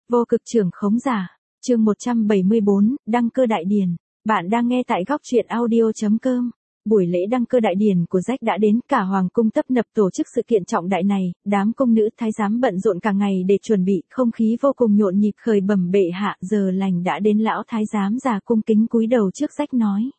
Vô cực trưởng khống giả, chương 174, đăng cơ đại điển. Bạn đang nghe tại góc truyện audio.com. Buổi lễ đăng cơ đại điển của Jack đã đến, cả hoàng cung tấp nập tổ chức sự kiện trọng đại này, đám công nữ thái giám bận rộn cả ngày để chuẩn bị, không khí vô cùng nhộn nhịp. Khởi bẩm bệ hạ, giờ lành đã đến. Lão thái giám già cung kính cúi đầu trước Jack nói.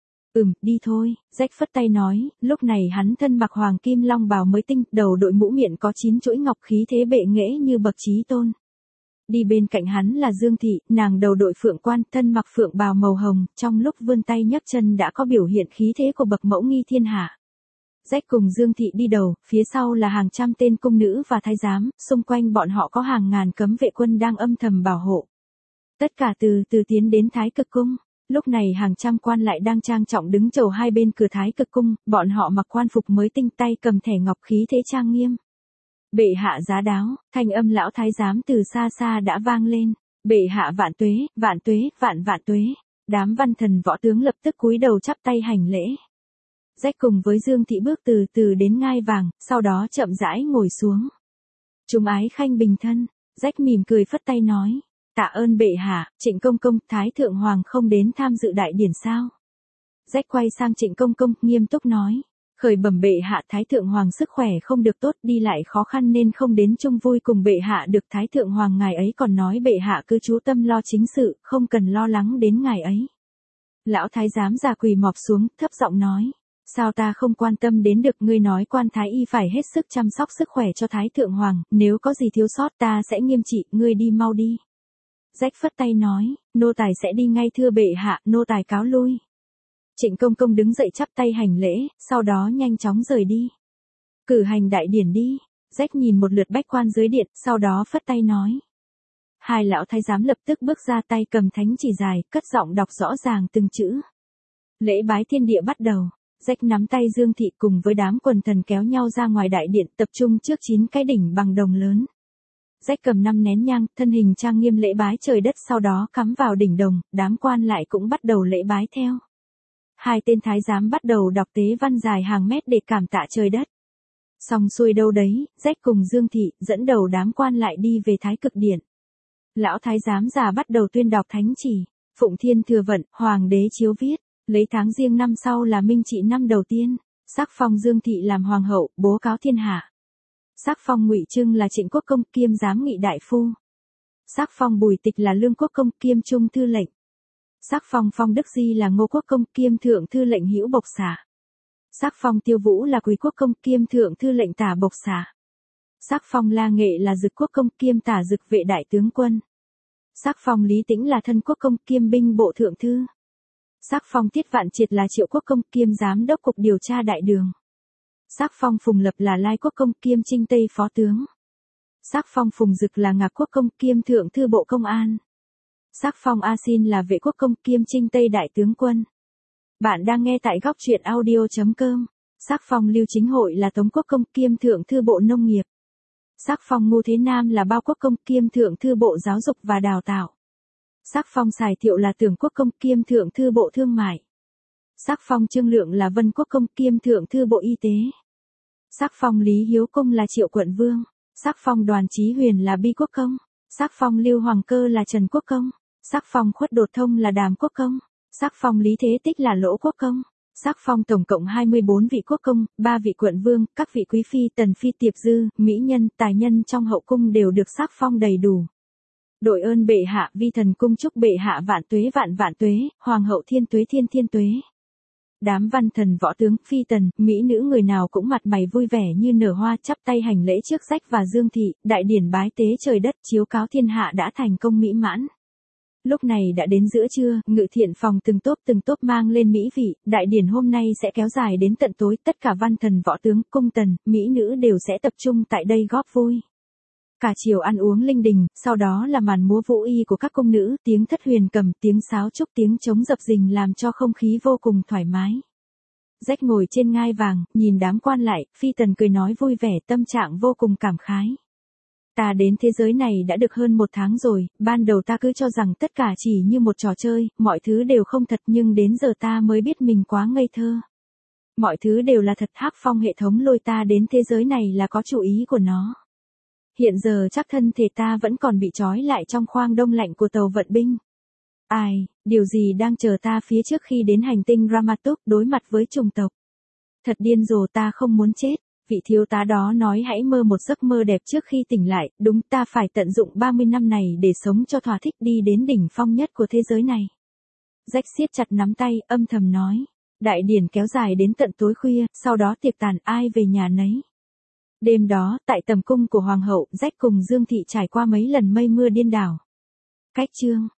Đi thôi, Jack phất tay nói. Lúc này hắn thân mặc hoàng kim long bào mới tinh, đầu đội mũ miệng có 9 chuỗi ngọc, khí thế bệ nghệ như bậc chí tôn. Đi bên cạnh hắn là Dương Thị, nàng đầu đội phượng quan, thân mặc phượng bào màu hồng, trong lúc vươn tay nhấc chân đã có biểu hiện khí thế của bậc mẫu nghi thiên hạ. Jack cùng Dương Thị đi đầu, phía sau là hàng trăm tên cung nữ và thái giám, xung quanh bọn họ có hàng ngàn cấm vệ quân đang âm thầm bảo hộ. Tất cả từ từ tiến đến Thái Cực Cung. Lúc này hàng trăm quan lại đang trang trọng đứng chầu hai bên cửa Thái Cực Cung, bọn họ mặc quan phục mới tinh, tay cầm thẻ ngọc, khí thế trang nghiêm. Bệ hạ giá đáo, thanh âm lão thái giám từ xa xa đã vang lên. Bệ hạ vạn tuế, vạn tuế, vạn vạn tuế. Đám văn thần võ tướng lập tức cúi đầu chắp tay hành lễ. Jack cùng với Dương Thị bước từ từ đến ngai vàng, sau đó chậm rãi ngồi xuống. Chúng ái khanh bình thân. Jack mỉm cười phất tay nói. Tạ ơn bệ hạ. Trịnh công công, Thái thượng hoàng không đến tham dự đại điển sao? Jack quay sang Trịnh công công, nghiêm túc nói. Khởi bẩm bệ hạ, Thái thượng hoàng sức khỏe không được tốt, đi lại khó khăn nên không đến chung vui cùng bệ hạ được. Thái thượng hoàng ngài ấy còn nói bệ hạ cứ chú tâm lo chính sự, không cần lo lắng đến ngài ấy. Lão thái giám già quỳ mọp xuống, thấp giọng nói. Sao ta không quan tâm đến được? Ngươi nói quan thái y phải hết sức chăm sóc sức khỏe cho Thái thượng hoàng, nếu có gì thiếu sót ta sẽ nghiêm trị, ngươi đi mau đi. Jack phất tay nói, nô tài sẽ đi ngay thưa bệ hạ, nô tài cáo lui. Trịnh công công đứng dậy chắp tay hành lễ, sau đó nhanh chóng rời đi. Cử hành đại điển đi. Jack nhìn một lượt bách quan dưới điện, sau đó phất tay nói. Hai lão thái giám lập tức bước ra, tay cầm thánh chỉ dài, cất giọng đọc rõ ràng từng chữ. Lễ bái thiên địa bắt đầu. Jack nắm tay Dương Thị cùng với đám quần thần kéo nhau ra ngoài đại điện, tập trung trước 9 cái đỉnh bằng đồng lớn. Jack cầm 5 nén nhang, thân hình trang nghiêm lễ bái trời đất, sau đó cắm vào đỉnh đồng, đám quan lại cũng bắt đầu lễ bái theo. Hai tên thái giám bắt đầu đọc tế văn dài hàng mét để cảm tạ trời đất. Xong xuôi đâu đấy, Jack cùng Dương Thị dẫn đầu đám quan lại đi về Thái Cực Điện. Lão thái giám già bắt đầu tuyên đọc thánh chỉ. Phụng thiên thừa vận, hoàng đế chiếu viết, lấy tháng giêng năm sau là minh trị năm đầu tiên, sắc phong Dương Thị làm hoàng hậu, bố cáo thiên hạ. Sắc phong Ngụy Trưng là Trịnh Quốc công kiêm giám nghị đại phu. Sắc phong Bùi Tịch là Lương Quốc công kiêm trung thư lệnh. Sắc phong Phong Đức Di là Ngô Quốc công kiêm thượng thư lệnh hữu bộc xả. Sắc phong Tiêu Vũ là Quý Quốc công kiêm thượng thư lệnh tả bộc xả. Sắc phong La Nghệ là Dực Quốc công kiêm tả dực vệ đại tướng quân. Sắc phong Lý Tĩnh là Thân Quốc công kiêm binh bộ thượng thư. Sắc phong Tiết Vạn Triệt là Triệu Quốc công kiêm giám đốc cục điều tra đại đường. Sắc phong Phùng Lập là Lai Quốc công kiêm Trinh Tây phó tướng. Sắc phong Phùng Dực là Ngạc Quốc công kiêm thượng thư bộ công an. Sắc phong A Xin là Vệ Quốc công kiêm Trinh Tây đại tướng quân. Bạn đang nghe tại góc truyện audio.com. Sắc phong Lưu Chính Hội là Tống Quốc công kiêm thượng thư bộ nông nghiệp. Sắc phong Ngô Thế Nam là Bao Quốc công kiêm thượng thư bộ giáo dục và đào tạo. Sắc phong Sài Thiệu là Tưởng Quốc công kiêm thượng thư bộ thương mại. Sắc phong Trương Lượng là Vân Quốc công kiêm thượng thư bộ y tế. Sắc phong Lý Hiếu công là Triệu quận vương. Sắc phong Đoàn Chí Huyền là Bi Quốc công. Sắc phong Lưu Hoàng Cơ là Trần Quốc công. Sắc phong Khuất Đột Thông là Đàm Quốc công. Sắc phong Lý Thế Tích là Lỗ Quốc công. Sắc phong tổng cộng 24 vị quốc công, 3 vị quận vương, các vị quý phi, tần phi, tiệp dư, mỹ nhân, tài nhân trong hậu cung đều được sắc phong đầy đủ. Đội ơn bệ hạ, vi thần cung chúc bệ hạ vạn tuế vạn vạn tuế, hoàng hậu thiên tuế thiên thiên tuế. Đám văn thần võ tướng, phi tần, mỹ nữ người nào cũng mặt mày vui vẻ như nở hoa, chắp tay hành lễ trước Jack và Dương Thị. Đại điển bái tế trời đất chiếu cáo thiên hạ đã thành công mỹ mãn. Lúc này đã đến giữa trưa, ngự thiện phòng từng tốp mang lên mỹ vị. Đại điển hôm nay sẽ kéo dài đến tận tối, tất cả văn thần võ tướng, cung tần, mỹ nữ đều sẽ tập trung tại đây góp vui. Cả chiều ăn uống linh đình, sau đó là màn múa vũ y của các cung nữ, tiếng thất huyền cầm, tiếng sáo trúc, tiếng trống dập dình làm cho không khí vô cùng thoải mái. Jack ngồi trên ngai vàng, nhìn đám quan lại, phi tần cười nói vui vẻ, tâm trạng vô cùng cảm khái. Ta đến thế giới này đã được hơn 1 tháng rồi, ban đầu ta cứ cho rằng tất cả chỉ như một trò chơi, mọi thứ đều không thật, nhưng đến giờ ta mới biết mình quá ngây thơ. Mọi thứ đều là thật, Hắc Phong hệ thống lôi ta đến thế giới này là có chủ ý của nó. Hiện giờ chắc thân thể ta vẫn còn bị trói lại trong khoang đông lạnh của tàu vận binh. Ai, điều gì đang chờ ta phía trước khi đến hành tinh Ramatuk đối mặt với chủng tộc? Thật điên rồ, ta không muốn chết. Vị thiếu tá đó nói hãy mơ một giấc mơ đẹp trước khi tỉnh lại, đúng, ta phải tận dụng 30 năm này để sống cho thỏa thích, đi đến đỉnh phong nhất của thế giới này. Jack siết chặt nắm tay, âm thầm nói. Đại điển kéo dài đến tận tối khuya, sau đó tiệc tàn, ai về nhà nấy. Đêm đó, tại tầm cung của hoàng hậu, Jack cùng Dương Thị trải qua mấy lần mây mưa điên đảo. Cách chương